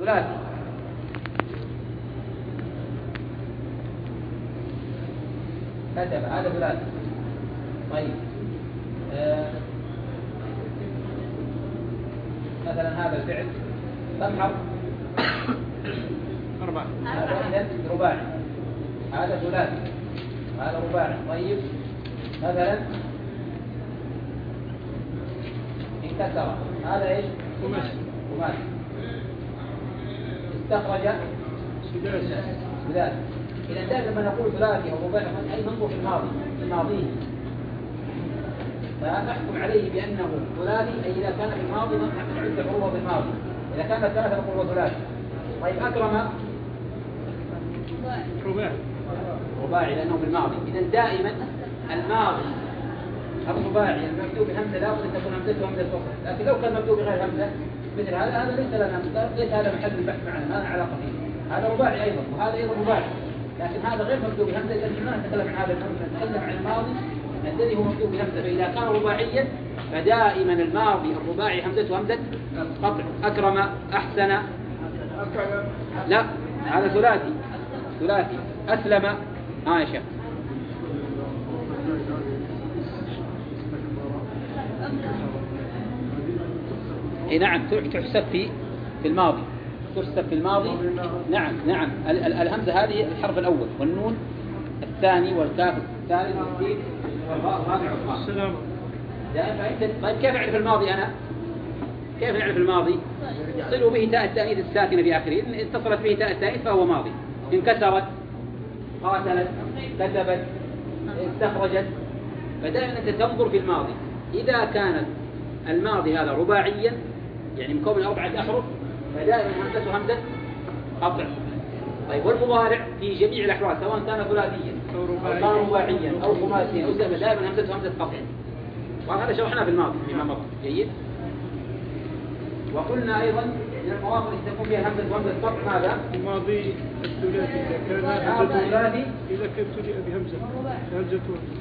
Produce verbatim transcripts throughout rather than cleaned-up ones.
ثلاثي. كتب هذا ثلاثي. طيب آه. مثلا هذا الفعل كم حرف؟ أربعة. هذا رباعي، هذا ثلاثي، هذا رباعي. طيب مثلا انكسر، هذا ايش؟ خماسي. خماسي. استخرج سداسي. سداسي. إذا دائما لما نقول ثلاثي أو رباعي أي ننظر في الماضي، في الماضي فنحكم عليه بأنه ثلاثي، أي إذا كان في الماضي نعد الحروف بالماضي. إذا كان ثلاثة نقول هو ثلاثي. طيب أكرم رباعي. رباعي لأنه بالماضي. إذا دائما الماضي الرباعي المبدوء بهمزة لا بد أن تكون همزته همزة وصل، لكن لو كان مبدوء بغير همزة مثل هذا هذا ليس لنا ليس هذا محل البحث معنا، ما له علاقة فيه. هذا رباعي أيضا وهذا أيضا رباعي، لكن هذا غير مبدوء بهمزة. إذا ما نتكلم عن هذا نتكلم عن الماضي الذي هو مبدوء بهمزة. فإذا كان رباعيا فدائما الماضي الرباعي همزته همزة قطع. أكرم، أحسن. لا هذا ثلاثي. ثلاثي. أسلم. ها يا شيخ. اي نعم تحسب في في الماضي، تحسب في الماضي. نعم نعم ال ال الهمزة هذه الحرف الأول والنون الثاني والكاف الثالث والسين والراء الرابع والخامس. السلام. طيب كيف أعرف الماضي أنا؟ كيف نعرف الماضي؟ صلوا به تاء التأنيث الساكنة في آخره. إن اتصلت به تاء التأنيث فهو ماضي. انكسرت، قاتلت، كتبت، استخرجت. فدائما أنت تنظر في الماضي. إذا كانت الماضي هذا رباعيا يعني مكون من أربعة أحرف فدائما همزته همزة قطع. طيب والمضارع في جميع الأحوال سواء كان ثلاثيا أو كان رباعيا أو خماسيا أو سبعا دائما همزته همزة قطع. وهذا شرحنا في الماضي فيما مضى. جيد. وقلنا أيضا من المواقع التي تكون فيها همزة همزة قطع ماذا؟ الماضي الثلاثي إذا كان همزة ثلاثي إذا كان ابتدأ بهمزة همزة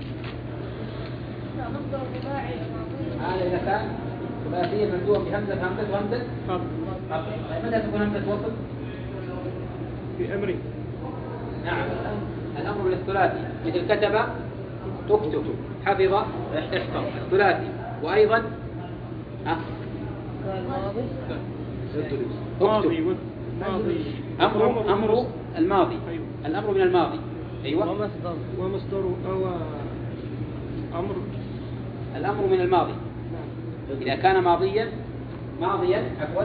هذا إذا كان ثلاثيا مبدوءا بهمزة همزة وهمزة قطع. طيب متى تكون همزة وصل؟ في أمري. نعم الأمر للثلاثي مثل كتب تكتب، حفظ احفظ الثلاثي. وأيضا ها ماضي ماضي أمر أمر الماضي. أيوة. الأمر من الماضي. أيوة. ومصدر ومصدر أو أمر. الأمر من الماضي. إذا كان ماضيا ماضيا عفوا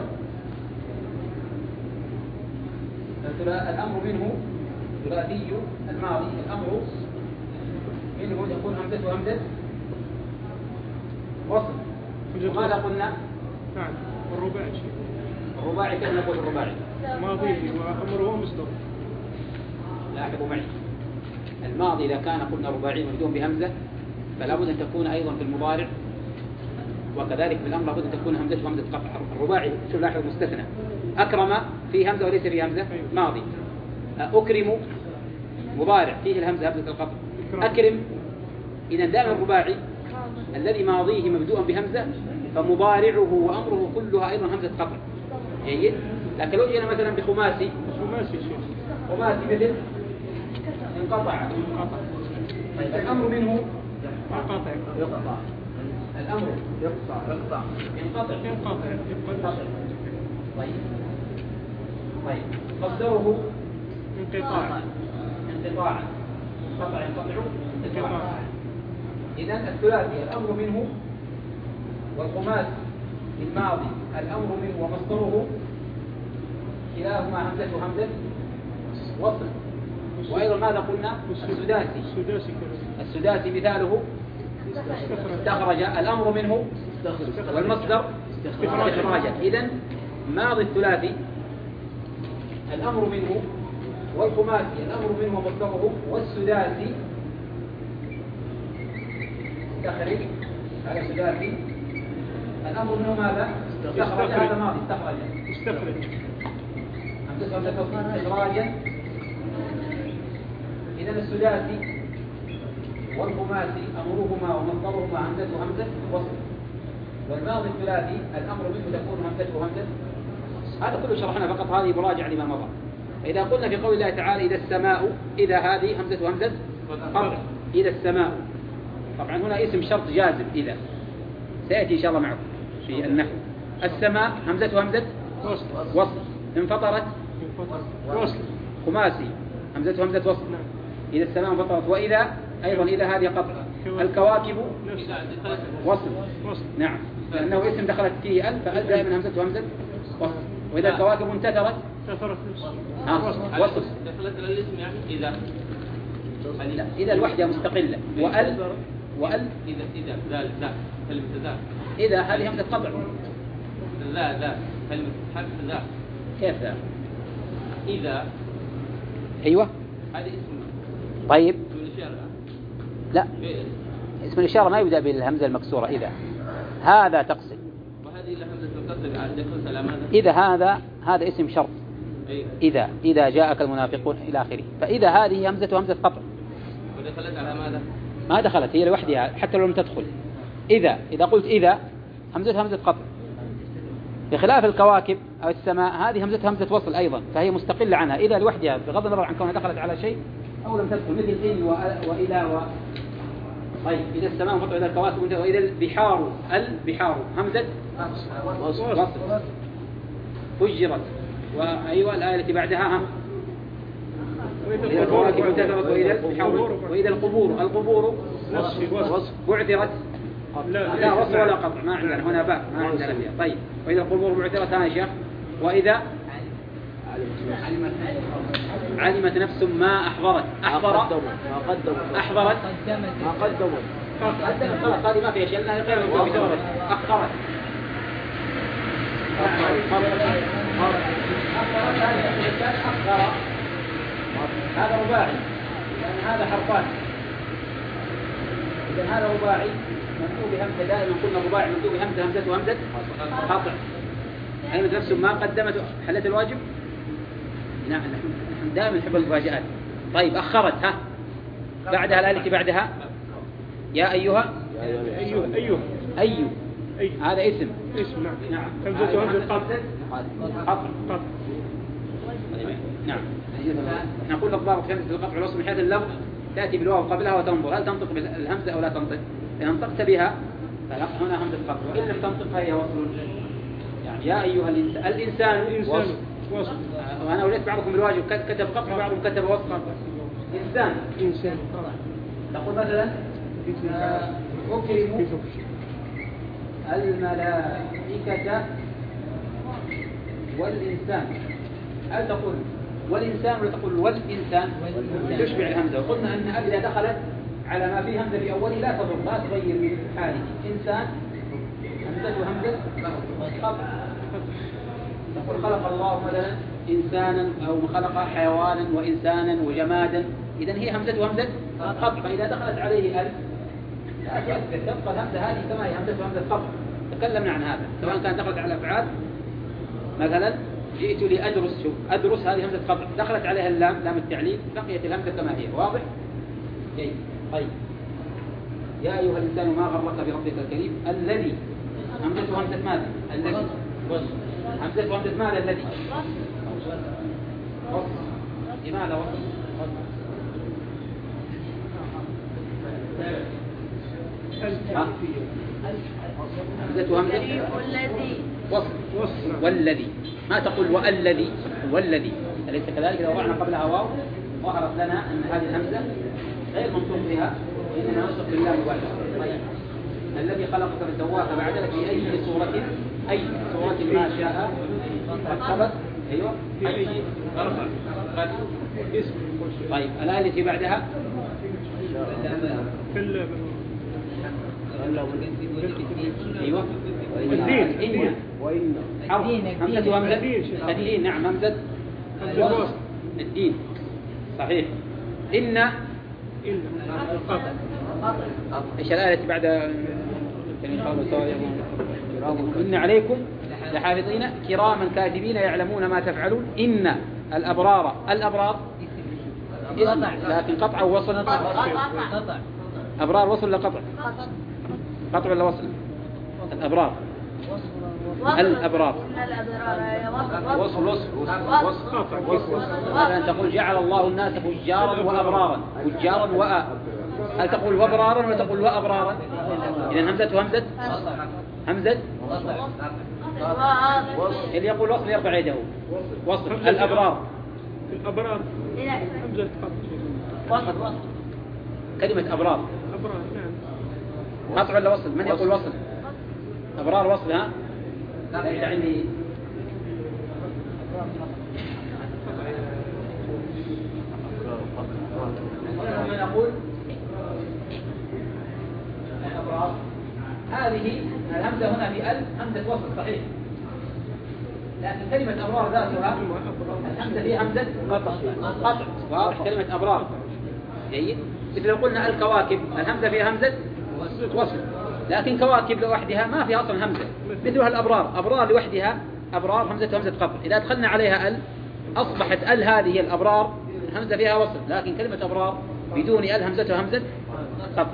الأمر منه ثلاثي الماضي. الأمر منه يكون همزة همزة وصل. وماذا قلنا؟ نعم الرباعي. الرباعي كيف نقول الرباعي؟ ماضي وأمره ومصدر. لاحظوا معي الماضي إذا كان قلنا رباعي مبدوء بهمزة فلا بد أن تكون أيضا في المضارع، وكذلك في الأمر لابد أن تكون همزة همزة قطع. الرباعي شوف لاحظ مستثنى. أكرم فيه همزة وليس فيه همزة ماضي. أكرم مضارع فيه الهمزة همزة القطع. أكرم. إذا دائما الرباعي الذي ماضيه مبدوءا بهمزة فمضارعه وأمره كلها أيضا همزة قطع. جيد. لكن لو جينا مثلا بخماسي خماسي شيء خماسي مثل انقطع. طيب الأمر منه قاطع يقطع. الأمر يقطع يقطع ينقطع ينقطع ينقطع. طيب طيب مصدره انقطاع انقطاعا. انقطع ينقطع انقطاعا. إذن الثلاثي الأمر منه والخماسي الماضي الأمر منه ومصدره كلاهما همزة همزة وصل. وأيضا ماذا قلنا؟ السداسي. السداسي السداسي مثاله استخرج. الأمر منه والمصدر استخراجا. إذن ماضي الثلاثي الأمر منه والخماسي الأمر منه ومصدره والسداسي استخرج. هذا السداسي الأمر منه ماذا؟ استخرج. هذا ماضي استخرج استخرج استخراجا. إذن السداسي والخماسي أمرهما ومصدرهما همزة همزة وصل. والماضي الثلاثي الأمر منه تكون همزة همزة هذا كله شرحنا فقط، هذه مراجعة لما مضى. فإذا قلنا في قول الله تعالى إذا السماء، إذا هذه همزة همزة قطع، إذا السماء، طبعا هنا اسم شرط جازم إذا، سيأتي إن شاء الله معكم في النحو. السماء همزة همزة وصل، وصل، انفطرت وصل، خماسي همزة همزة وصل. إذا السماء انفطرت، وإذا أيضا إذا هذه قطع. الكواكب وصل، نعم، لأنه اسم دخلت فيه ال، فال دائما همزة همزة وصل. وإذا الكواكب انتثرت وصل، دخلت الاسم يعني إذا لا، إذا الوحدة مستقلة. وال وال إذا إذا ذا ذا كلمة ذا، إذا هذه همزة قطع. ذا ذا كلمة حرف ذا. كيف ذا؟ إذا أيوة، هذا اسم. طيب اسم الإشارة. لا، اسم الإشارة ما يبدأ بالهمزة المكسورة. إذا هذا تقصد، وهذه همزة القصر على دخلت على ماذا؟ إذا هذا هذا اسم شرط. أي. إذا إذا جاءك المنافقون إلى آخره، فإذا هذه همزة همزة قطع. ودخلت على ماذا؟ ما دخلت هي لوحدها حتى لو لم تدخل. إذا إذا قلت إذا همزة همزة قطع، بخلاف الكواكب أو السماء هذه همزة همزة وصل أيضا، فهي مستقلة عنها. إذا لوحدها بغض النظر عن كونها دخلت على شيء أو لم تدخل، مثل إن وإلى و. طيب إذا السماء انفطرت، إذا الكواكب انتهت، وإذا البحار، البحار همزة وصل، فجرت. وأيوة الآية التي بعدها هم. وإذا الكواكب انتثرت، وإذا البحار، وإذا القبور، القبور بعثرت. لا وصل ولا قطع، ما عندنا هنا باء، ما عندنا فيها. طيب وإذا القبور بعثرت ها يا شيخ. وإذا علمت نفس ما أحضرت، أحضر أحضرت ما قدمت، خلاص هذه ما فيها شيء لأنها غير مكتوبة بسبب أخرت. هذا رباعي لأن هذا حرفان، إذا هذا رباعي مكتوب بهمزة. دائما قلنا رباعي مكتوب بهمزة همزة وهمزة قاطع. علمت نفس ما قدمت حلت الواجب. نعم نحن دائما نحب المفاجآت. طيب أخرت ها بعدها الآلة بعدها يا أيها أيوه أيوه أيوه أي. هذا اسم اسم نعم. نعم همزة همزة قطع قطع. قطع. نعم نقول الضابط في همزة القطع والوصل من حيث اللفظ تأتي بالواو قبلها وتنظر هل تنطق بالهمزة أو لا تنطق. إذا انطقت بها فهنا همزة قطع، وإن لم تنطق فهي وصل. يعني يا أيها الإنسان، الإنسان الإنسان وصل. وأنا وليت بعضكم بالواجب كتب قطع بعضهم كتب وصل. إنسان إنسان تقول مثلا أكرم الملائكة والإنسان. هل تقول والإنسان ولا تقول والإنسان؟ تشبع الهمزة. وقلنا أن إذا دخلت على ما فيه همزة في أوله لا تضر، لا تغير من حاله. إنسان همزة وهمزة قطع. تقول خلق الله مثلا إنسانا أو خلق حيوانا وإنسانا وجمادا، إذن هي همزة وهمزة قطع. فإذا دخلت عليه ألف لا تؤثر، تبقى الهمزة هذه كما هي همزة وهمزة قطع. تكلمنا عن هذا سواء كانت دخلت على الأفعال. مثلا جئت لأدرس، شوف أدرس هذه همزة قطع، دخلت عليها اللام لام التعليل، بقيت الهمزة كما هي. واضح؟ جيد. طيب يا أيها الإنسان ما غرك بربك الكريم الذي همزة همزة ماذا؟ الذي همزة همزة ماذا؟ الذي وصل. لماذا وصل؟ همزة همزة وصل. والذي ما تقول والذي والذي أليس كذلك؟ إذا وضعنا قبلها واو ظهرت لنا أن هذه الهمزة غير منطوق بها، وإنما ننطق بالله والله. طيب الذي خلقك فسواك فعدلك في أي صورة، أي صورة ما شاء ركبت. أيوه أي قد اسم. طيب الآية التي بعدها أيوه الدين. وإن همزة همزة الدين. نعم همزة الدين صحيح. إن إيش الآية التي بعد إن عليكم لحافظين كراما كاتبين يعلمون ما تفعلون. إن الأبرار، الأبرار لكن قطع ووصل. أبرار وصل ولا قطع؟ قطع ولا وصل؟ الأبرار الأبرار. الأبرار وصل وصل وصل وصل مثلا تقول جعل الله الناس فجارا وأبرارا فجارا وأ هل تقول وأبرارا ولا تقول وأبرارا؟ إذا همزة همزة همزة اللي يقول وصل يرفع يده. وصل الأبرار. الأبرار همزة وصل وصل كلمة أبرار أبرار نعم. قطع ولا وصل؟ من يقول وصل؟ أبرار وصل ها؟ ليس عندي. من نقول الأبرار هذه الهمزة هنا في ال همزة وصل صحيح، لكن كلمة أبرار ذاتها الهمزة فيها همزة قطع قطع واضح. كلمة أبرار جيد. مثل لو قلنا الكواكب الهمزة فيها همزة وصل، لكن كواكب لوحدها ما فيها أصلا همزة. مثلها الأبرار أبرار لوحدها أبرار همزة همزة قطع. إذا دخلنا عليها ال أصبحت ال هذه الأبرار الهمزة فيها وصل، لكن كلمة أبرار بدون ال همزة همزة قطع.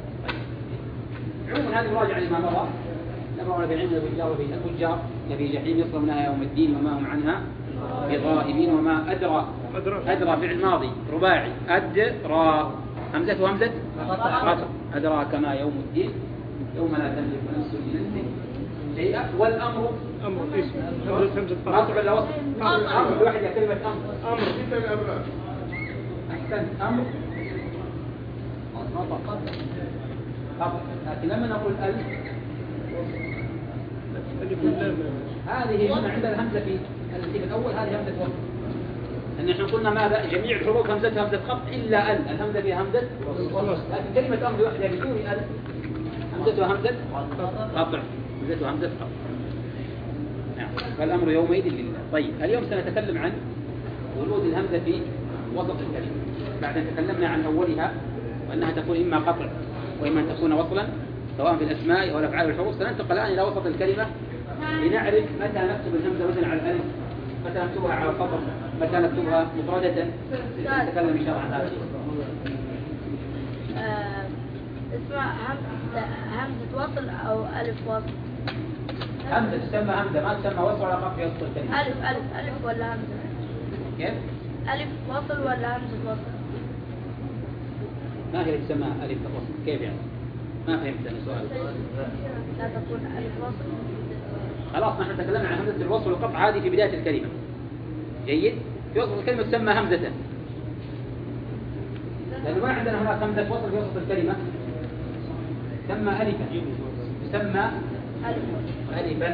عموما هذه مراجعة لما مضى. نبرأ في العلم الفجار وفي الفجار لفي جحيم يصلونها يوم الدين وما هم عنها بغائبين. وما أدرى أدرى فعل ماضي رباعي أدرى همزة همزة قطع. أدرى كما يوم الدين يوم لا تملك نفس لنفس شيئا. والأمر أمر اسم همزة همزة قطع ولا وصل؟ أمر لوحدها كلمة أمر. أمر أحسن أمر قطع. لكن لما نقول ال هذه هنا عند الهمزة في الترتيب الأول هذه همزة وصل. أن احنا قلنا ماذا؟ جميع الحروف همزة همزة قطع إلا ال الهمزة فيها همزة وصل. لكن كلمة أمر لوحدها بدون ال همزة همزة قطع همزة همزة قطع. نعم. فالأمر يومئذ لله. طيب اليوم سنتكلم عن ورود الهمزة في وسط الكلمة بعد أن تكلمنا عن أولها وأنها تكون إما قطع وإما أن تكون وصلا سواء في الأسماء أو الأفعال والحروف. سننتقل الآن إلى وسط الكلمة لنعرف متى نكتب الهمزة مثلا على الألف، متى نكتبها على السطر، متى نكتبها مفردة. نتكلم إن شاء الله عن هذا. اسمها همزة همزة وصل أو ألف وصل؟ همزة تسمى همزة ما تسمى وصل ولا قطع في وسط الكلمة. ألف ألف ألف ولا همزة؟ كيف؟ ألف وصل ولا همزة وصل؟ ما هي اللي تسمى ألف وصل؟ كيف يعني؟ ما فهمت أنا السؤال. لا تكون ألف وصل. خلاص نحن تكلمنا عن همزة الوصل والقطع هذه في بداية الكلمة. جيد؟ في وسط الكلمة تسمى همزة، لأنه ما عندنا هناك همزة وصل في وسط الكلمة تسمى ألفا، تسمى ألفا.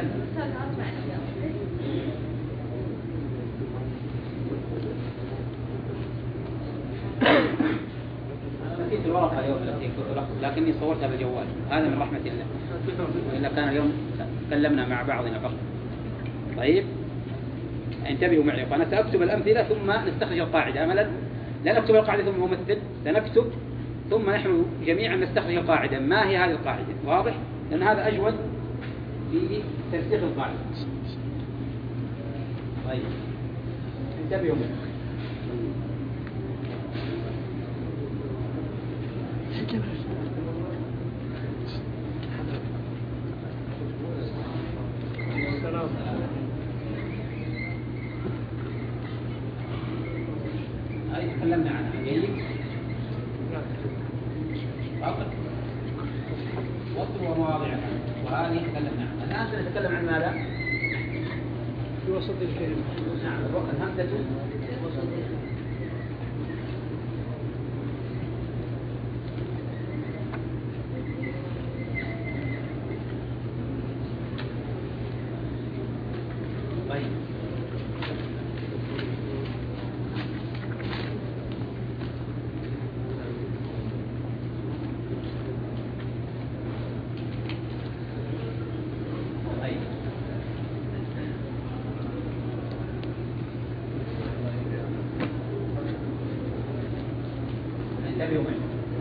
نسيت الورقة اليوم التي لكني صورتها بالجوال. هذا من رحمة الله، وإلا كان اليوم تكلمنا مع بعضنا فقط. طيب انتبهوا معي، فأنا سأكتب الأمثلة ثم نستخرج القاعدة. أملا لا نكتب القاعدة ثم نمثل، سنكتب ثم نحن جميعا نستخرج القاعدة. ما هي هذه القاعدة؟ واضح؟ لأن هذا أجود في ترسيخ القاعدة. طيب انتبهوا معي. هذه تكلمنا عنها. جيد؟ فقط وصل ومواضعها وهذه تكلمنا عنها. الآن سنتكلم عن ماذا؟ في وسط الكلمة. نعم الهمزة طيب انتبهوا معي.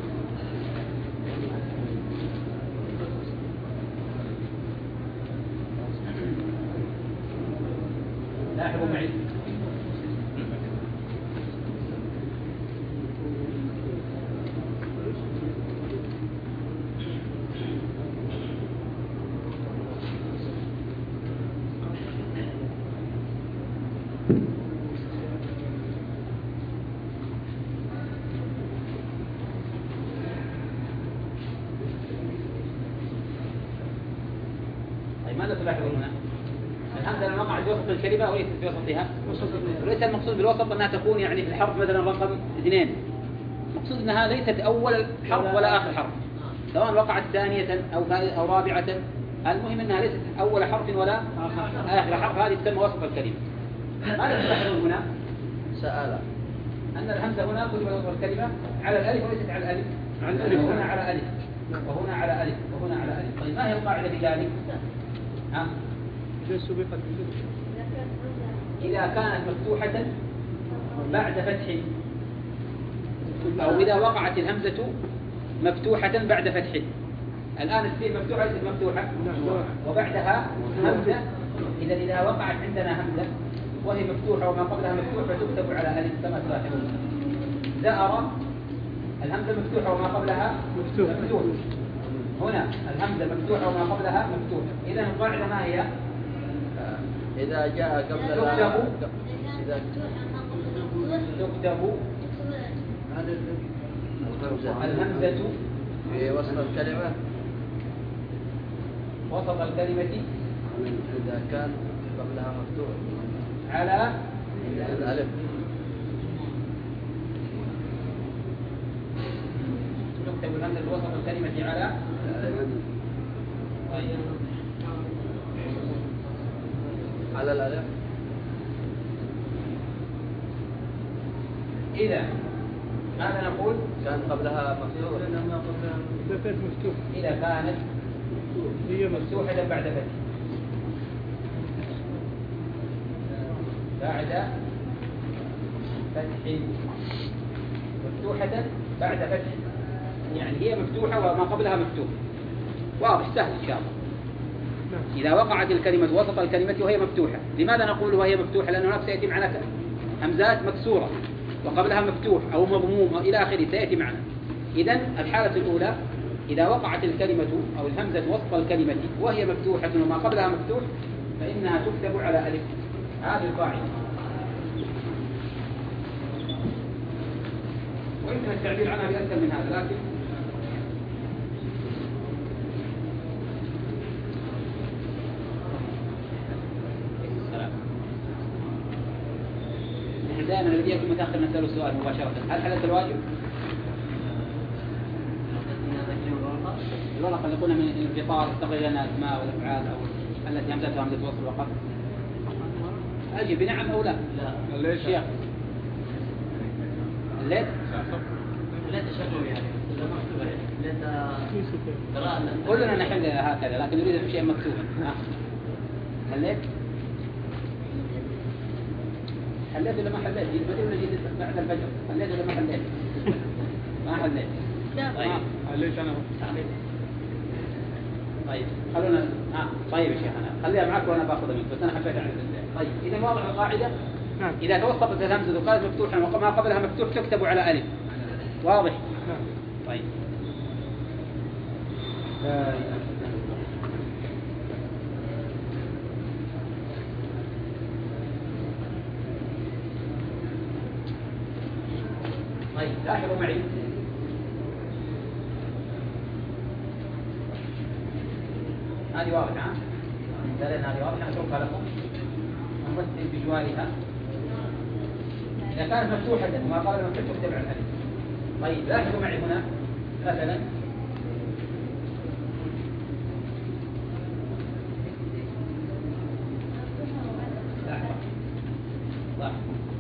لاحظوا معي. وسط الكلمة وليست في وسطها. وسط. وليس المقصود بالوسط أنها تكون يعني في الحرف مثلا رقم اثنين. المقصود أنها ليست أول حرف ولا آخر حرف، سواء وقعت ثانية أو أو رابعة. المهم أنها ليست أول حرف ولا آخر حرف، هذه تسمى وسط الكلمة. ماذا تلاحظون هنا؟ سأل. أن الهمزة هنا كتبت وسط الكلمة على الألف وليست على الألف. على الألف. وهنا على ألف وهنا على ألف وهنا على ألف. طيب ما هي القاعدة في ذلك؟ ها؟ إذا سبقت إذا كانت مفتوحة بعد فتح، أو إذا وقعت الهمزة مفتوحة بعد فتح. الآن السين مفتوحة ليست مفتوحة وبعدها همزة. إذا إذا وقعت عندنا همزة وهي مفتوحة وما قبلها مفتوح فتكتب على ألف كما تلاحظون. زأر الهمزة مفتوحة وما قبلها مفتوح. مفتوح. هنا الهمزة مفتوحة وما قبلها مفتوح. إذا القاعدة ما هي؟ إذا جاء قبل تكتب إذا تكتب الهمزة الهمزة في وسط الكلمة وسط الكلمة إذا كان قبلها مفتوح على الألف. تكتب الهمزة في وسط الكلمة على. طيب على الألف. إذا ماذا نقول؟ كان قبلها مفتوح. إذا كانت مفتوحة إذا كانت هي مفتوحة مفتوحة بعد فتح بعد فتح مفتوحة بعد فتح، يعني هي مفتوحة وما قبلها مفتوح. واضح سهل إن شاء الله. إذا وقعت الكلمة وسط الكلمة وهي مفتوحة، لماذا نقول وهي مفتوحة؟ لأنه نفسه سيأتي معنا همزات مكسورة وقبلها مفتوح أو مضموم إلى آخره سيأتي معنا. إذن الحالة الأولى إذا وقعت الكلمة أو الهمزة وسط الكلمة وهي مفتوحة وما قبلها مفتوح فإنها تكتب على ألف. هذه القاعدة. ويمكن التعبير عنها بأسهل من هذا، لكن نحن دائما الذي يكون متأخر نسأله السؤال مباشرة: هل حلت الواجب؟ الورقة اللي قلنا من الانفطار استغل لنا الأسماء والأفعال أو التي همزتها همزة وصل وقف. أجب بنعم أو لا؟ لا. الليل الشيخ الليل؟ لا تشغل يعني لا كلنا نحل هكذا، لكن نريد شيء مكتوبا. حليت؟ حليت ولا ما حليت؟ جيت بدري ولا جيت بعد الفجر؟ حليت ولا ما حليت؟ ما حليت. طيب. حليت أنا. طيب خلونا آه. طيب يا شيخ أنا خليها معك وأنا باخذها منك، بس أنا حبيت أعرف. طيب إذا واضح القاعدة. نعم. إذا توسطت الهمزة وقالت مفتوحا وما قبلها مفتوح تكتب على ألف. واضح؟ نعم. طيب. طيب لاحظوا معي هذه واضحة. مثلا هذه واضحة نتركها لكم ونمثل بجوارها. إذا كانت مفتوحة وما قبل مفتوح تكتب على الألف. طيب لاحظوا معي هنا مثلا لاحظوا لاحظوا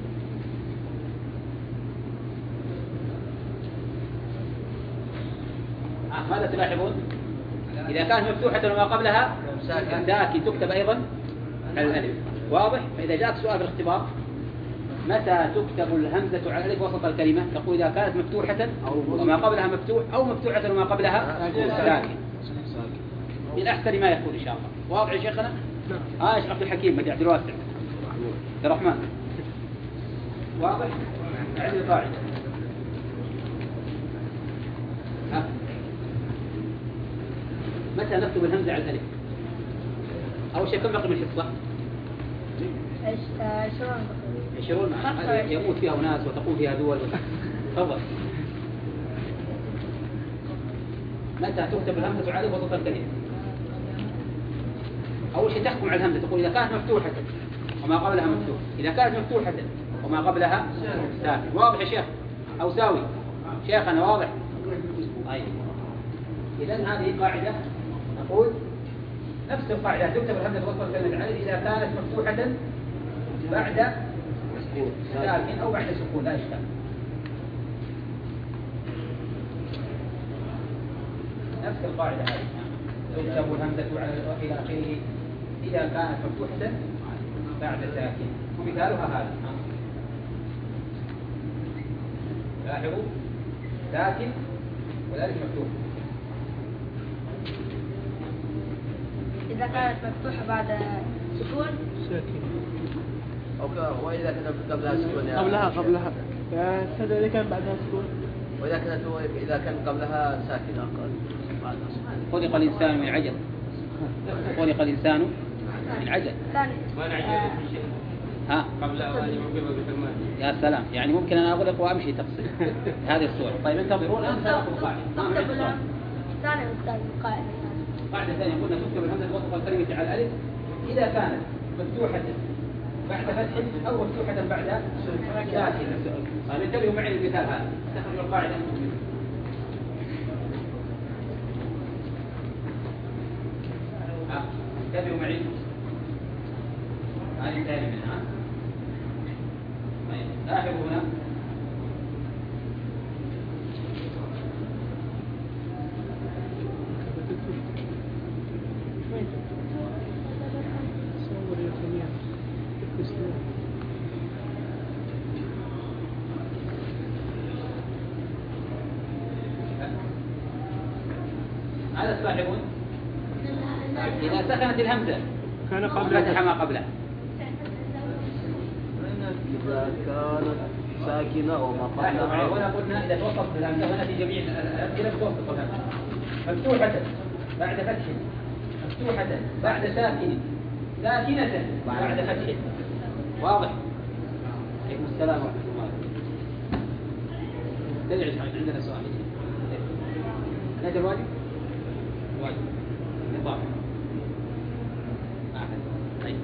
آه ماذا تلاحظون؟ إذا كانت مفتوحة وما قبلها ساكن تكتب أيضا على الألف. واضح؟ فإذا جاءك سؤال في الاختبار متى تكتب الهمزة على الألف وسط الكلمة؟ تقول إذا كانت مفتوحة وما قبلها مفتوح أو مفتوحة وما قبلها ساكن. من أحسن ما يكون إن شاء الله. واضح يا شيخنا؟ آه شيخ عبد الحكيم بدي عبد الواسع عبد الرحمن. واضح؟ هذه القاعدة. ها متى نكتب الهمزة على الألف؟ أول شيء كم رقم الحصة؟ عشرون. عشرون يموت فيها أناس وتقوم فيها دول. تفضل. متى تكتب الهمزة على الألف وسط الكلمة؟ أول شيء تحكم على الهمزة، تقول إذا كانت مفتوحة وما قبلها مفتوح. إذا كانت مفتوحة وما قبلها ساكن. واضح يا شيخ أو ساوي شيخنا؟ واضح. طيب إذن هذه قاعدة نقول نفس القاعدة تكتب الهمزة وسط كلمة على إذا كانت مفتوحة بعد ساكن أو بعد سكون لا إشكال. نفس القاعدة هذه تكتب الهمزة على إلى آخره إذا كانت مفتوحة بعد ساكن. ومثالها هذا لاحظوا ساكن وذلك مفتوح. إذا كانت مفتوحة بعد سكون ساكن. أو ك- وإذا كانت قبلها سكون يا قبلها شيخ. قبلها هذا إذا كان بعدها سكون. وإذا كانت إذا كان قبلها ساكن أقل. خلق الإنسان من عجل. خلق الإنسان من عجل. ثاني آه، ها يا سلام، يعني ممكن أنا أغلق وأمشي تقصد هذه الصورة. طيب انتظروا الآن سنأخذ القاعدة. ما تكتب عندي سؤال. الهمزة ثاني أستاذ القاعدة قاعدة ثانية قلنا تكتب الهمزة وسط الكلمة على الألف إذا كانت مفتوحة بعد فتح أو مفتوحة بعد ساكن. طيب انتبهوا معي المثال هذا. استخرجوا القاعدة. ها انتبهوا معي. هذه الثانية منها. طيب لاحظوا هنا صور يا خليل. تسلم. هذا تلاحظون إذا سكنت الهمزة كان فتح قبلها ما قبلها. إذا كانت ساكنة وما لاحظوا معي، قبلها هنا قلنا إذا توصلت بالهمزة هنا في جميع الأمثلة توصف الهمزة مفتوحة بعد فتح، مفتوحة بعد ساكن، ساكنة بعد فتح. واضح؟ عليكم السلام ورحمة الله. تدعي عندنا سؤال. هذا الواجب؟ واجب. نظام. طيب.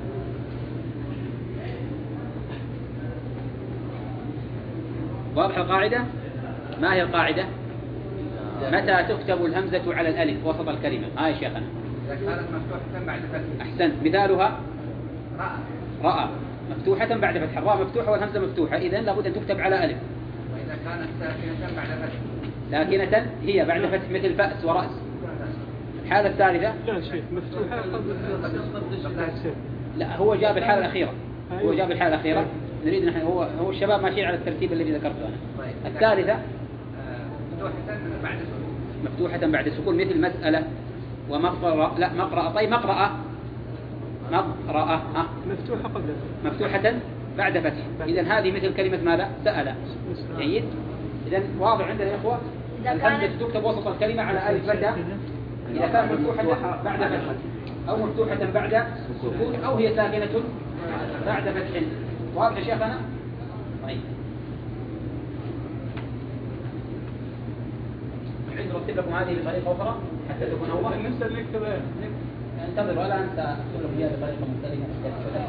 واضح القاعدة؟ ما هي القاعدة؟ متى تكتب الهمزة على الألف وسط الكلمة؟ ها يا شيخنا. إذا كانت مفتوحة بعد فتح. أحسنت. مثالها رأى. رأى مفتوحة بعد فتح. الراء مفتوحة والهمزة مفتوحة، إذن لابد أن تكتب على ألف. وإذا كانت ساكنة بعد فتح. ساكنة هي بعد فتح مثل فأس ورأس. الحالة الثالثة لا شيء مفتوحة قبل الساكن. لا، هو جاب الحالة الأخيرة. هو جاب الحالة الأخيرة. نريد نحن هو هو الشباب ماشيين على الترتيب الذي ذكرته أنا. طيب. الثالثة آه، مفتوحة بعد سكون. مفتوحة بعد سكون مثل مسألة ومقرأ. لا مقرأ. طيب مقرأة مقرأة ها مفتوحة قبلها. مفتوحة بعد فتح. إذن هذه مثل كلمة ماذا؟ سأل. جيد. إذن واضح عندنا يا إخوة الهمزة تكتب وسط الكلمة على ألف بدأ إذا كانت مفتوحة بعد فتح أو مفتوحة بعد سكون أو هي ساكنة بعد فتح. واضح يا شيخنا؟ طيب نحن نرتب لكم هذه بطريقة أخرى حتى تكون أوضح. نفس اللي كتبها. انتظر ولا أنت أكتب لكم إياها بطريقة مختلفة.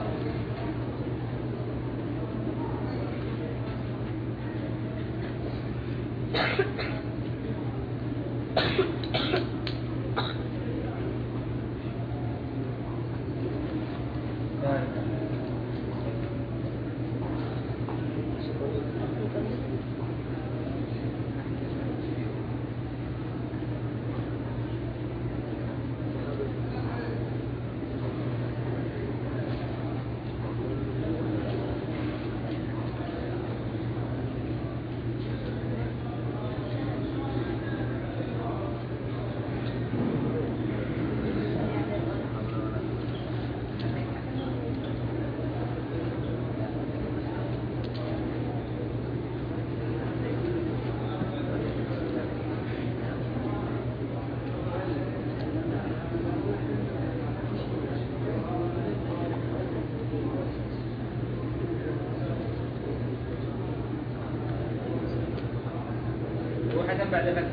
مفتوحة بعد فتح.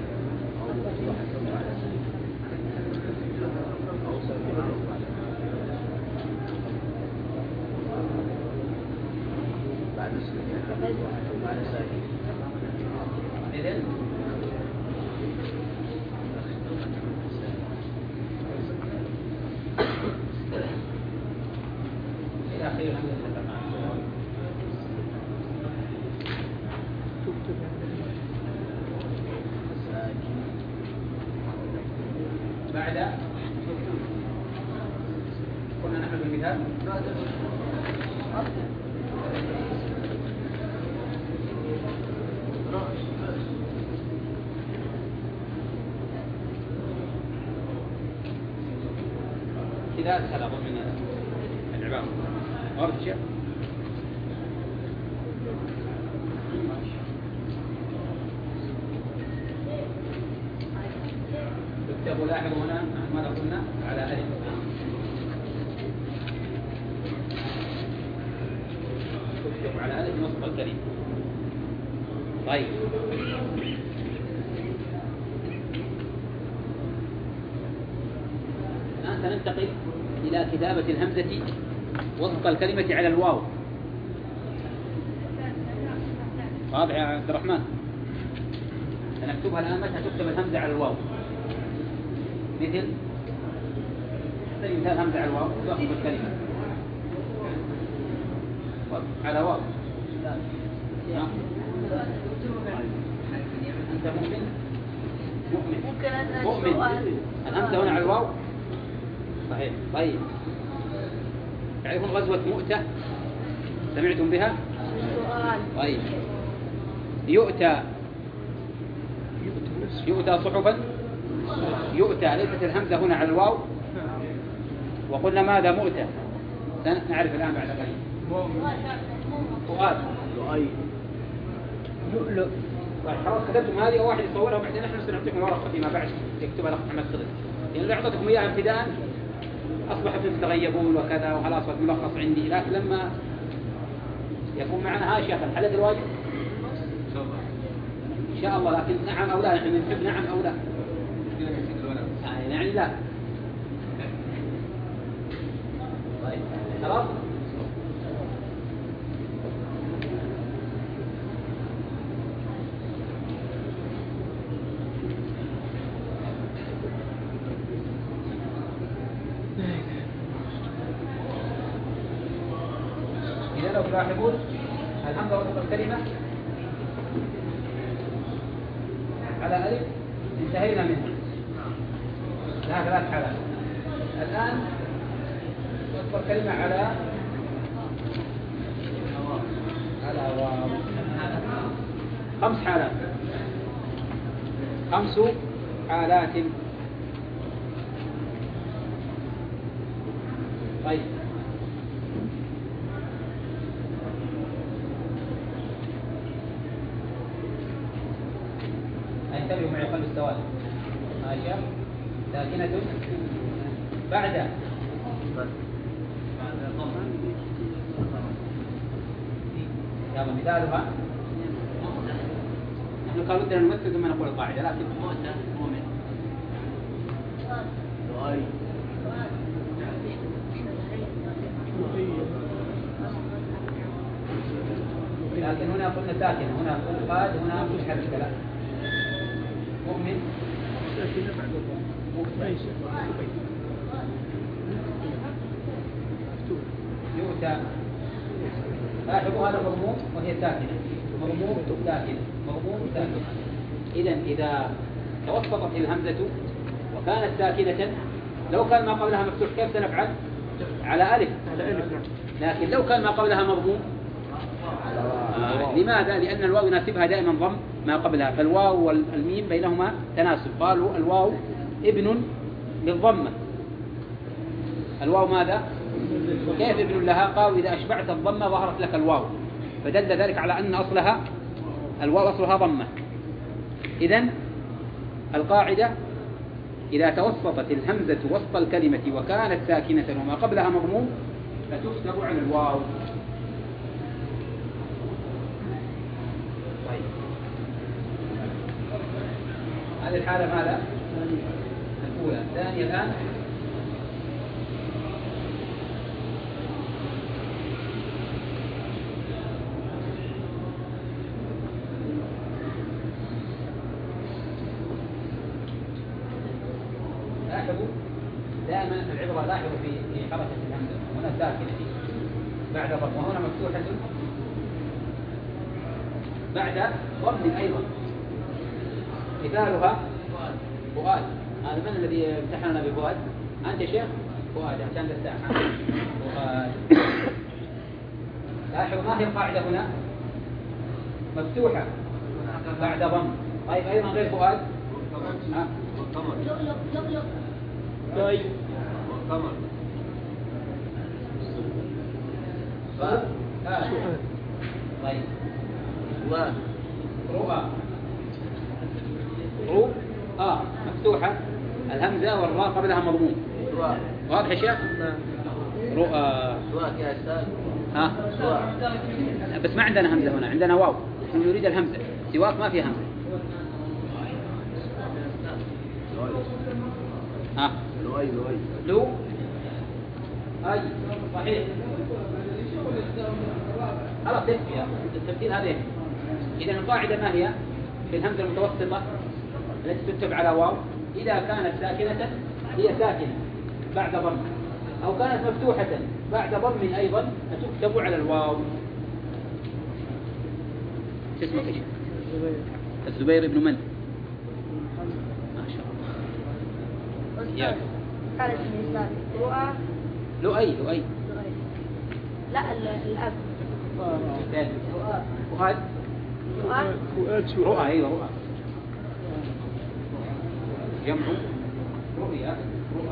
بعد السكون بعد ساكن. إذن إلى آخره الحمد لله. بعد كنا نحن بالمثال إذا أسهل أظن من العبارة أرجع اكتبوا لاحظوا هنا ماذا قلنا على ألف اكتبوا على ألف نصف الكلمة. طيب الآن سننتقل إلى كتابة الهمزة وسط الكلمة على الواو. واضح يا عبد الرحمن؟ سنكتبها الآن متى تكتب الهمزة على الواو. مثل مثال همزة على الواو وسط الكلمة على واو. أنت مؤمن؟ مؤمن مؤمن الهمزة هنا على الواو صحيح. طيب تعرفون غزوة مؤتة؟ سمعتم بها؟ طيب يؤتى يؤتى صحفا يؤتى ليست الهمزة هنا على الواو وقلنا ماذا مؤتى سنعرف الآن بعد قليل. فؤاد لؤي لؤلؤ. طيب خلاص كتبتم هذه واحد يصورها وبعدين نحن سنعطيكم ورقة فيما بعد يكتبها لك محمد خضر. يعني لو أعطيتكم إياها ابتداء أصبحتم تتغيبون وكذا وخلاص ملخص عندي، لكن لما يكون معنا ها شيخ حلت الواجب إن شاء الله. لكن نعم أو لا نحن نحب نعم أو لا يعني لا. طيب خلاص إذا لو تلاحظون الهمزة وسط الكلمة على ألف انتهينا منها لها ثلاث حالات. الآن وسط الكلمة على على واو خمس حالات خمس حالات. طيب انتبهوا معي قلب السواد. ماشية ساكنة بعد يلا مثالها نحن قالوا بدنا نمثل ثم نقول القاعدة لكن مؤمن لؤي لكن هنا قلنا ساكنة هنا قاد هنا مش حرف كلام مؤمن ساكنة بعد الضم يؤتى. لاحظوا هذا مضموم وهي ساكنة مضموم ساكنة مضموم ساكنة. إذا إذا توسطت الهمزة وكانت ساكنة لو كان ما قبلها مفتوح كيف سنفعل؟ على ألف. لكن لو كان ما قبلها مضموم آه. لماذا؟ لأن الواو يناسبها دائما ضم ما قبلها، فالواو والميم بينهما تناسب. قالوا الواو ابن للضمة. الواو ماذا؟ كيف ابن لها؟ قالوا إذا أشبعت الضمة ظهرت لك الواو، فدل ذلك على أن أصلها الواو أصلها ضمة. إذن القاعدة إذا توسطت الهمزة وسط الكلمة وكانت ساكنة وما قبلها مضموم فتكتب على الواو. طيب هذه الحالة ماذا؟ الأولى. الثانية الآن لاحظوا دائما العبرة لاحظوا في في حركة الهمزة هنا ساكنة بعد ضم وهنا مفتوحة بعد ضم أيضا. مثالها فؤاد. هذا من الذي امتحننا بفؤاد؟ أنت يا شيخ فؤاد عشان تستعمل فؤاد. لاحظوا ما هي القاعدة هنا؟ مفتوحة بعد ضم. طيب أيضا غير فؤاد ها؟ طيب قمر فؤاد. طيب سؤال رؤى. رؤى آه مفتوحة الهمزة والراء قبلها مضموم. سؤال واضح يا شيخ؟ نعم. رؤى. سؤال يا أستاذ ها؟ سؤال بس ما عندنا همزة هنا، عندنا واو. نحن نريد الهمزة. سواك ما فيها همزة. ها؟ لؤي لؤي لو أي صحيح. خلاص يكفي التبديل هذا يكفي. إذا القاعدة ما هي؟ في الهمزة المتوسطة التي تكتب على واو إذا كانت ساكنة هي ساكنة بعد ضم، أو كانت مفتوحة بعد ضم أيضا تكتب على الواو. شو اسمك يا شيخ؟ الزبير بن من؟ ما شاء الله. يا قال اسم الإنسان رؤى. لؤي لؤي. لا ال- الأب ثاني. رؤى. فؤاد. رؤى. فؤاد سؤال. رؤى أيوة رؤى. جمع رؤيا رؤى.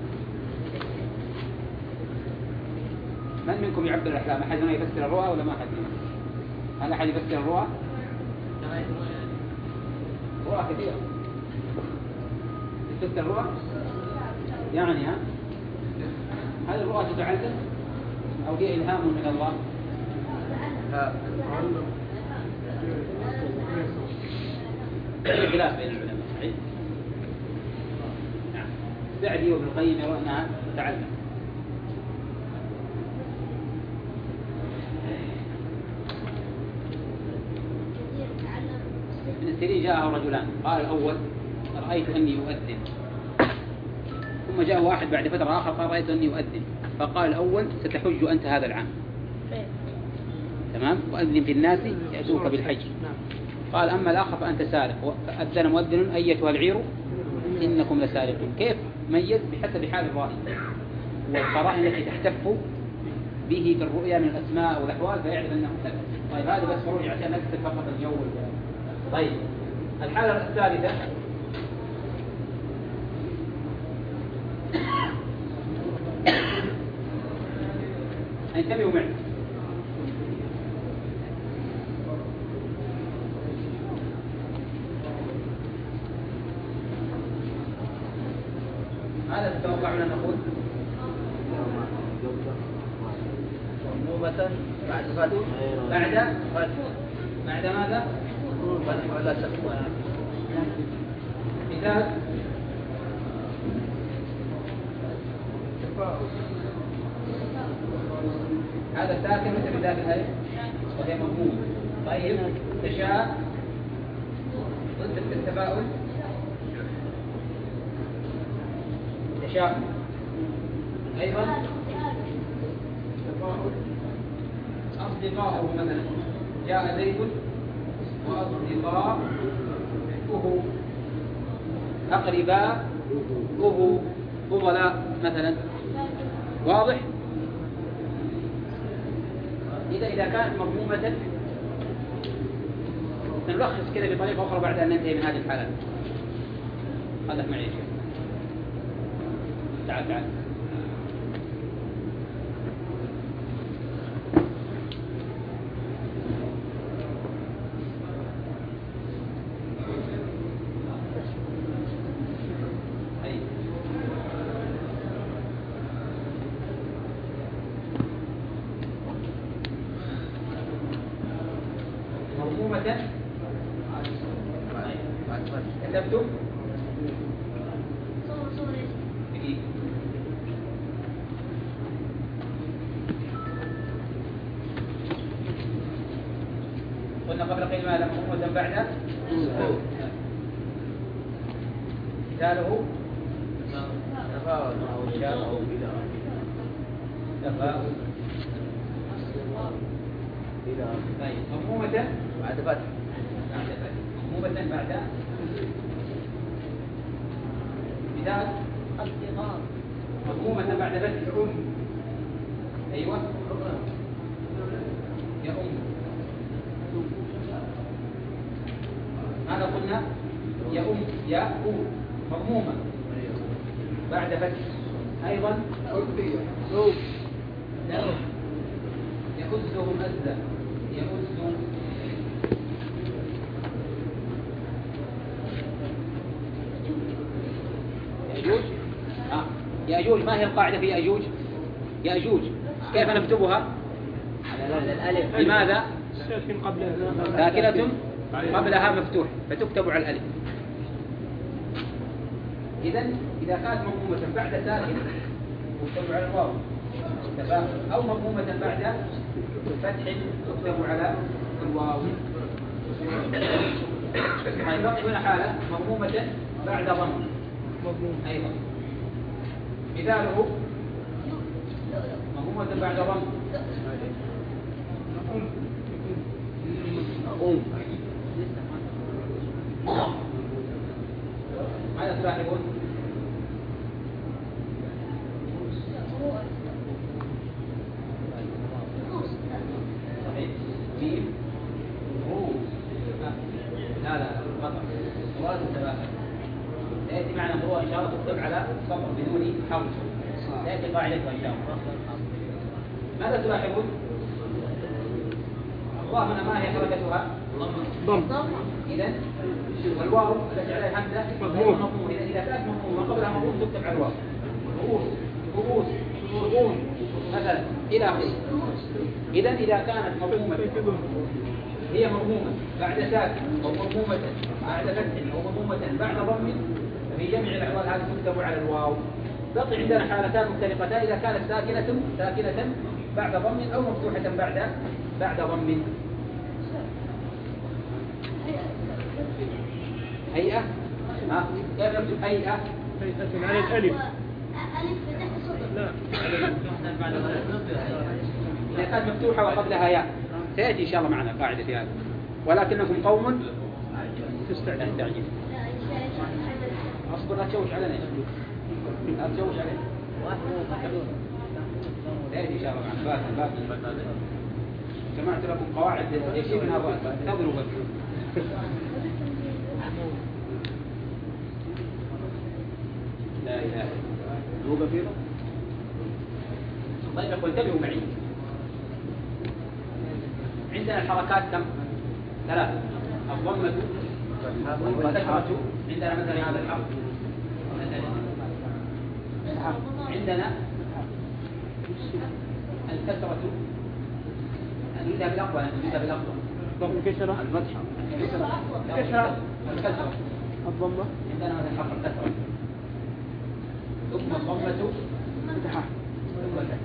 من منكم يعبر الأحلام؟ أحد هنا يفسر الرؤى ولا ما أحد هنا؟ هل أحد يفسر الرؤى؟ رؤى كثيرة. تفسر الرؤى؟ يعني ها؟ هل الرؤى تتعلم أو هي إلهام من الله؟ ها في خلاف بين العلماء صحيح؟ نعم. السعدي وابن القيم يرون أنها تتعلم. ابن السيرين جاءه رجلان قال الأول رأيت أني أؤذن، ثم جاء واحد بعد فترة آخر قال رأيت أني أؤذن، فقال الأول ستحج أنت هذا العام تمام وأذن في الناس يأتوك بالحج. قال أما الآخر فأنت سارق، فأذن مؤذن أيتها العير إنكم لسارقون. كيف ميز؟ بحسب حال الرائي والقرائن التي تحتف به في الرؤيا من الأسماء والأحوال فيعرف أنه كذا. طيب هذا بس خروج عشان نكتب فقط الجو. طيب الحالة الثالثة انتبهوا معي. ماذا تتوقعون أن نقول؟ مضمومة بعد فتح بعد فتح بعد ماذا؟ فتح ولا سكون. مثال هذا ساكن مثل بذات الألف وهي مضمومة. طيب تشاء ضد التفاؤل تشاء أيضا أصدقاؤه مثلا جاء زيد وأصدقاؤه أقرباؤه فضلاء مثلا. واضح؟ إذا إذا كانت مضمومة نلخص كذا بطريقة أخرى بعد أن ننتهي من هذه الحالات. خلك معي يا شيخ. تعال تعال. كتبتم؟ صور صور ايش؟ دقيقة. قلنا قبل قيل ماذا مضمومة بعد مثاله تفاؤل أو شاء أو إلى تفاؤل إلى طيب مضمومة بعد فتح بعد فتح مضمومة بعد مثال الصغار مضمومة بعد فتح أم أيوة يا أم ماذا قلنا يا أم يا أم مضمومة بعد فتح أيضا سوق يؤزهم أزا يؤز يأجوج آه. يأجوج ما هي القاعدة في يأجوج يأجوج كيف نكتبها على الألف لماذا الساكن قبلها ساكنة قبلها مفتوح فتكتب على الألف إذا إذا كانت مضمومة بعد ساكن تكتب على الواو أو مضمومة بعد فتح تكتب على الواو. بقي هنا حالة مضمومة بعد ضم أيضا مثاله مضمومة بعد ضم أم ماذا تلاحظون؟ صحيح ميم روس لا لا خطأ مراد الثلاثة سيأتي معنا مروءة إن شاء الله تكتب على سطر بدون حرف سيأتي قاعدتها إن شاء الله. ماذا تلاحظون؟ الله هنا ما هي حركتها؟ ضم إذا والواو التي عليها همزة مضموم. مضموم إذا إذا كانت مضمومة وقبلها مضموم تكتب على الواو رؤوس رؤوس رؤون مثلا إلى آخره. إذا إذا كانت مضمومة هي مضمومة بعد ساكن أو مضمومة بعد فتح أو مضمومة بعد ضم ففي جميع الأحوال هذه تكتب على الواو. بقي عندنا حالتان مختلفتان إذا كانت ساكنة ساكنة بعد ضم أو مفتوحة بعد بعد ضم. هيئة ها كيف نكتب هيئة؟ هيئة على الألف ألف فتح الصدر لا إذا كانت مفتوحة وقبلها ياء سيأتي إن شاء الله معنا قاعدة في هذا ولكنكم قوم تستعجل أصبر لا تشوش علينا لا تشوش علينا سيأتي إن شاء الله معنا باقي باقي جمعت لكم قواعد يشير منها الرأس انتظروا بس. لا إله إلا الله كثيرا. طيب أخوة انتبهوا معي عندنا الحركات كم؟ ثلاثة الضمة والكسرة عندنا مثلا هذا الحرف عندنا الكسرة نريدها بالأقوى نريدها بالأقوى ضم الكسرة الفتحة الكسرة الكسرة الضمة عندنا مثلا حرف الكسرة ثم الضمة فتحة ثم الفتحة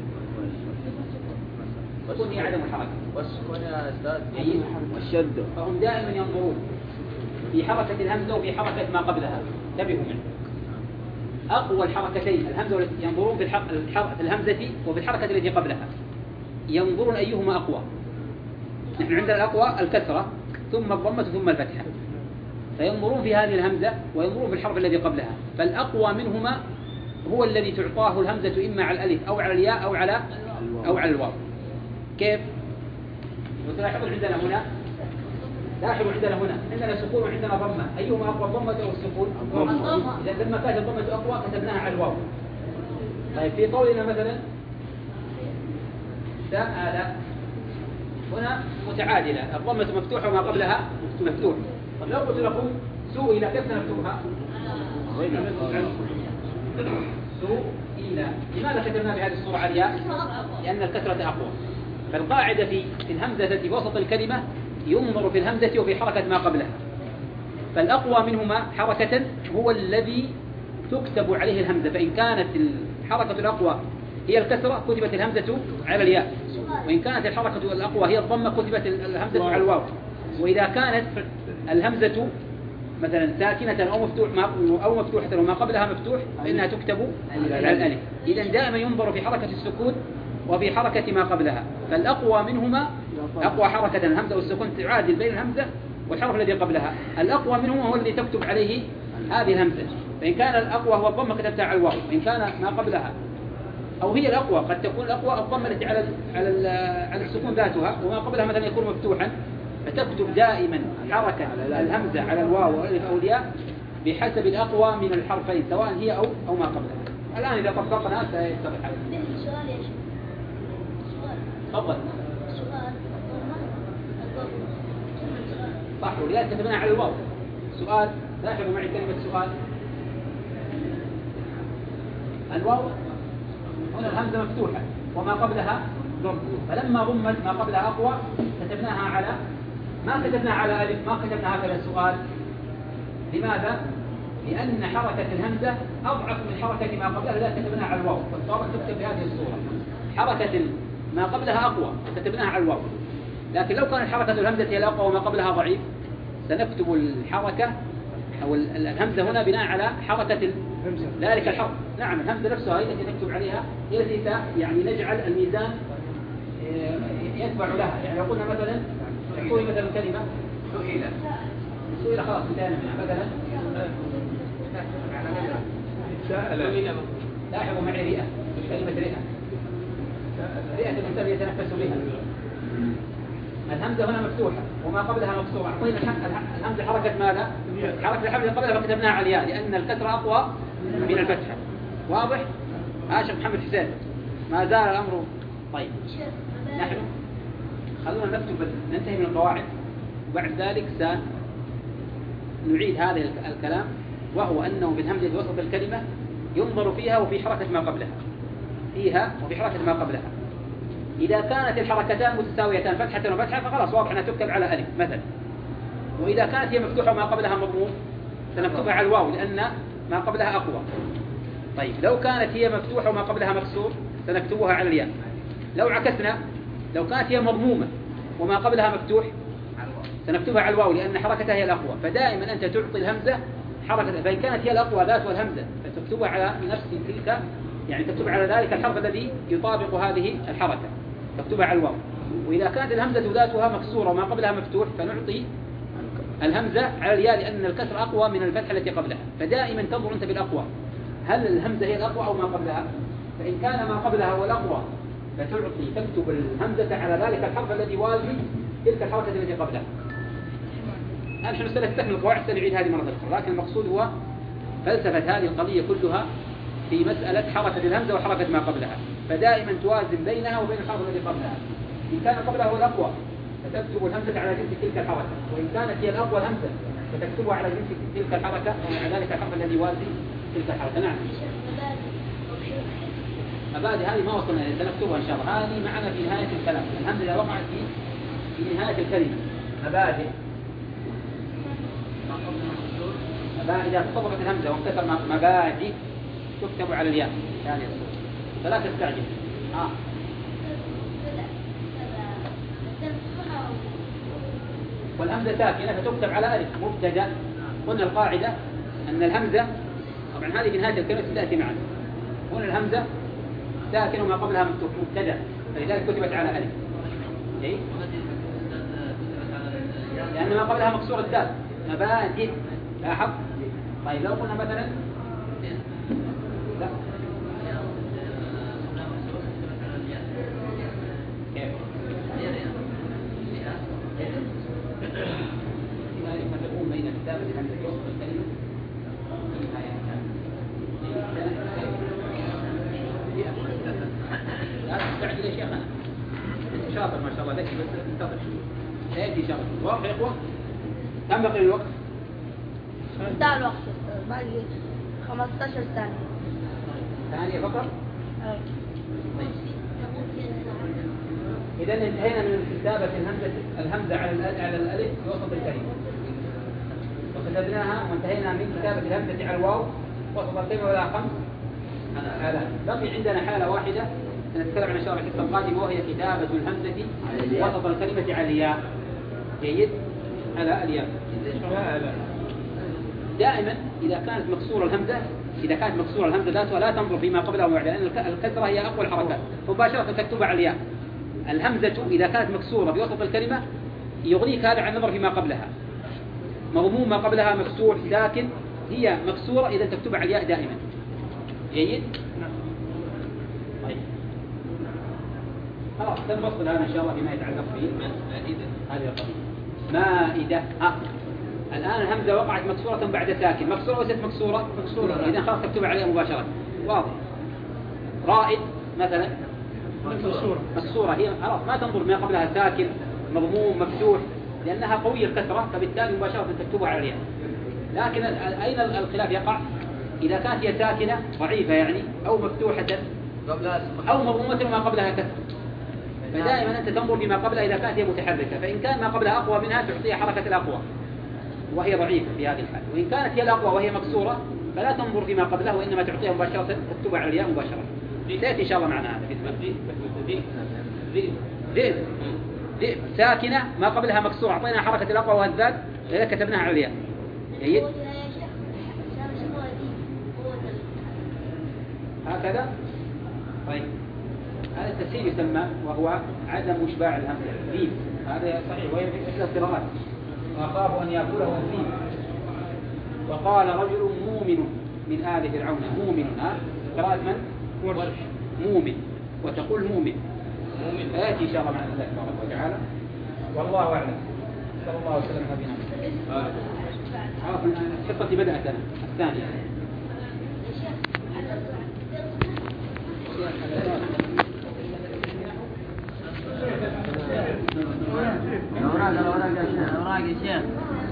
تكون هي عدم الحركة والسكون يا أستاذ أي والشد فهم دائما ينظرون في حركة الهمزة وفي حركة ما قبلها انتبهوا معي أقوى الحركتين الهمزة والتي ينظرون في الحق... الحر... الهمزة وفي الحركة التي قبلها ينظرون أيهما أقوى. نحن عندنا الأقوى الكسرة ثم الضمة ثم الفتحة فينظرون في هذه الهمزة وينظرون في الحرف الذي قبلها فالأقوى منهما هو الذي تعطاه الهمزة إما على الألف أو على الياء أو على أو على الواو. كيف؟ وتلاحظون عندنا هنا لاحظوا عندنا هنا عندنا سكون وعندنا ضمة أيهما أقوى الضمة أو السكون؟ الضمة. إذا لما كانت الضمة أقوى كتبناها على الواو. طيب في قولنا مثلا سأل هنا متعادلة الضمة مفتوحة وما قبلها مفتوح. طب لو قلت لكم سئل كيف سنكتبها؟ سئل لماذا كتبنا بهذه الصورة على الياء؟ لأن الكسرة أقوى. فالقاعدة في الهمزة في وسط الكلمة ينظر في الهمزة وفي حركة ما قبلها فالأقوى منهما حركة هو الذي تكتب عليه الهمزة فإن كانت الحركة الأقوى هي الكسرة كتبت الهمزة على الياء وإن كانت الحركة الأقوى هي الضمة كتبت الهمزة على الواو وإذا كانت الهمزة مثلا ساكنة أو مفتوح أو مفتوحة وما قبلها مفتوح فإنها تكتب على الألف. إذا دائما ينظر في حركة السكون وفي حركة ما قبلها، فالأقوى منهما أقوى حركة الهمزة والسكون تعادل بين الهمزة والحرف الذي قبلها، الأقوى منهما هو الذي تكتب عليه هذه الهمزة. فإن كان الأقوى هو الضمة كتبتها على الواو، وإن كان ما قبلها أو هي الأقوى قد تكون الأقوى الضمة التي على على على السكون ذاتها وما قبلها مثلا يكون مفتوحا، فتكتب دائما حركة الهمزة على الواو والألف أو الياء بحسب الأقوى من الحرفين سواء هي أو أو ما قبلها. الآن إذا طبقنا سيتضح علينا. سؤال يا شيخ. سؤال. تفضل. سؤال. صح، ولذلك كتبناها على الواو. سؤال، لاحظوا معي كلمة سؤال. الواو هنا الهمزة مفتوحة وما قبلها ضم، فلما ضمت ما قبلها أقوى كتبناها على ما كتبناها على ألف، ما كتبنا هكذا سؤال. لماذا؟ لأن حركة الهمزة أضعف من حركة ما قبلها، لذلك كتبناها على الواو، فالطابع تكتب بهذه الصورة. حركة ما قبلها أقوى كتبناها على الواو، لكن لو كانت حركة الهمزة هي الأقوى وما قبلها ضعيف سنكتب الحركة أو الهمزة هنا بناء على حركة ذلك الحرف. نعم، الهمزة نفسها هي التي نكتب عليها، هي التي يعني نجعل الميزان يتبع لها. يعني لو قلنا مثلا تقول مثلا كلمة سئلة سئلة خلاص انتهينا منها. مثلا سئلة، لاحظوا معي رئة، كلمة رئة، رئة الإنسان يتنفس بها. الهمزة هنا مفتوحة وما قبلها مكسورة، أعطينا الهمزة حركة ماذا؟ حركة الحرف اللي قبلها فكتبناها على الياء لأن الكسرة أقوى من الفتحة. واضح؟ هاشم محمد حسين، ما زال الأمر طيب. نحن خلونا نكتب ننتهي من القواعد وبعد ذلك سنعيد هذا الكلام، وهو أنه بالهمزة وسط الكلمة ينظر فيها وفي حركة ما قبلها، فيها وفي حركة ما قبلها. إذا كانت الحركتان متساويتان فتحة وفتحة فخلاص واضح أنها تكتب على ألف مثلا. وإذا كانت هي مفتوحة وما قبلها مضموم سنكتبها على الواو لأن ما قبلها أقوى. طيب لو كانت هي مفتوحة وما قبلها مكسور سنكتبها على الياء. لو عكسنا، لو كانت هي مضمومة وما قبلها مفتوح سنكتبها على الواو لأن حركتها هي الأقوى. فدائما أنت تعطي الهمزة حركة، فإن كانت هي الأقوى ذات والهمزة فتكتبها على نفس تلك، يعني تكتب على ذلك الحرف الذي يطابق هذه الحركة تكتبها على الواو. وإذا كانت الهمزة ذاتها مكسورة وما قبلها مفتوح فنعطي الهمزة على الياء لأن الكسر أقوى من الفتحة التي قبلها. فدائما تنظر أنت بالأقوى، هل الهمزة هي الأقوى أو ما قبلها؟ فإن كان ما قبلها هو الأقوى فتعطي تكتب الهمزة على ذلك الحرف الذي يوازي تلك الحركة التي قبلها. نحن سنستكمل القواعد سنعيد هذه مرة أخرى، لكن المقصود هو فلسفة هذه القضية كلها في مسألة حركة الهمزة وحركة ما قبلها، فدائما توازن بينها وبين الحرف الذي قبلها. إن كان قبلها هو الأقوى فتكتب الهمزة على جنس تلك الحركة، وإن كانت هي الأقوى الهمزة فتكتبها على جنس تلك الحركة وعلى ذلك الحرف الذي يوازي تلك الحركة. نعم. مبادئ هذه ما وصلنا إليها سنكتبها إن شاء الله، هذه معنا في نهاية الكلام. الهمزة إذا وقعت في في نهاية الكلمة مبادئ مبادئ إذا تصرفت الهمزة وانكسر مبادئ تكتب على الياء ثانية الصورة، فلا تستعجل. آه. والهمزة ساكنة فتكتب على ألف مبتدأ. قلنا القاعدة أن الهمزة طبعا هذه في نهاية الكلمة ستأتي معنا. هنا الهمزة ساكنة وما قبلها مفتوح مبتدأ فلذلك كتبت على ألف. إيه؟ لأن ما قبلها مكسور الدال مبادئ. لاحظ. طيب لو قلنا مثلا لا كيف؟ لذلك تقوم بين كتابة الهمزة وسط الكلمة في نهايتها. لا تستعجل يا شيخنا، انت شاطر ما شاء الله ذكي، بس انتظر شوي سيأتي شاطر. واضح يا اخوة؟ كم بقي الوقت؟ انتهى الوقت، باقي خمسة عشر ثانية. ثانية فقط؟ أي. طيب. إذا انتهينا من كتابة الهمزة الهمزة على على الألف في وسط الكلمة، وكتبناها وانتهينا من كتابة الهمزة على الواو وسط الكلمة ولا خمس حالات. بقي عندنا حالة واحدة سنتكلم عنها إن شاء الله في الحصة القادمة، وهي كتابة الهمزة وسط الكلمة على الياء. جيد؟ على الياء. دائما إذا كانت مكسورة الهمزة إذا كانت مكسورة الهمزة ذاتها لا تنظر فيما قبلها وما بعدها، لأن الكسرة هي أقوى الحركات، مباشرة تكتب على الياء. الهمزة إذا كانت مكسورة بوسط الكلمة يغنيك هذا عن النظر فيما قبلها، مضموم ما قبلها مفتوح ساكن، هي مكسورة إذا تكتب على الياء دائما. جيد؟ طيب خلاص سنفصل الآن إن شاء الله فيما يتعلق به هذه القضية. مائدة. آه. الآن الهمزة وقعت مكسورة بعد ساكن، مكسورة وست مكسورة مكسورة إذا خلاص تكتب عليها مباشرة، واضح. رائد مثلا مكسورة مكسورة، هي خلاص ما تنظر ما قبلها ساكن مضموم مفتوح لأنها قوية الكسرة، فبالتالي مباشرة تكتبها عليها. لكن أين الخلاف يقع؟ إذا كانت هي ساكنة ضعيفة يعني أو مفتوحة أو مضمومة ما قبلها كسر، فدائما أنت تنظر بما قبلها إذا كانت هي متحركة، فإن كان ما قبلها أقوى منها تعطيها حركة الأقوى وهي ضعيفة في هذه الحال، وإن كانت هي الأقوى وهي مكسورة فلا تنظر فيما قبلها وإنما تعطيها مباشرة تكتبها على الياء مباشرة. سيأتي إن شاء الله معنا هذا في ذئب. ذئب ذئب ساكنة ما قبلها مكسورة، أعطينا حركة الأقوى والذات إذا كتبناها على الياء. جيد؟ هكذا. طيب هذا التسهيل يسمى وهو عدم إشباع الهمزة. ذيب هذا صحيح وهي في إحدى القراءات، وأخاف أن يأكله الذيب. وقال رجل مؤمن من آل فرعون، مؤمن. ها قراءة من؟ ورش. مؤمن، وتقول مؤمن. مؤمن آتي إن شاء الله مع الله تبارك وتعالى، والله أعلم. صلى الله عليه وسلم نبينا محمد. عرف الحصة بدأت أنا الثانية. الأوراق الأوراق يا شيخ.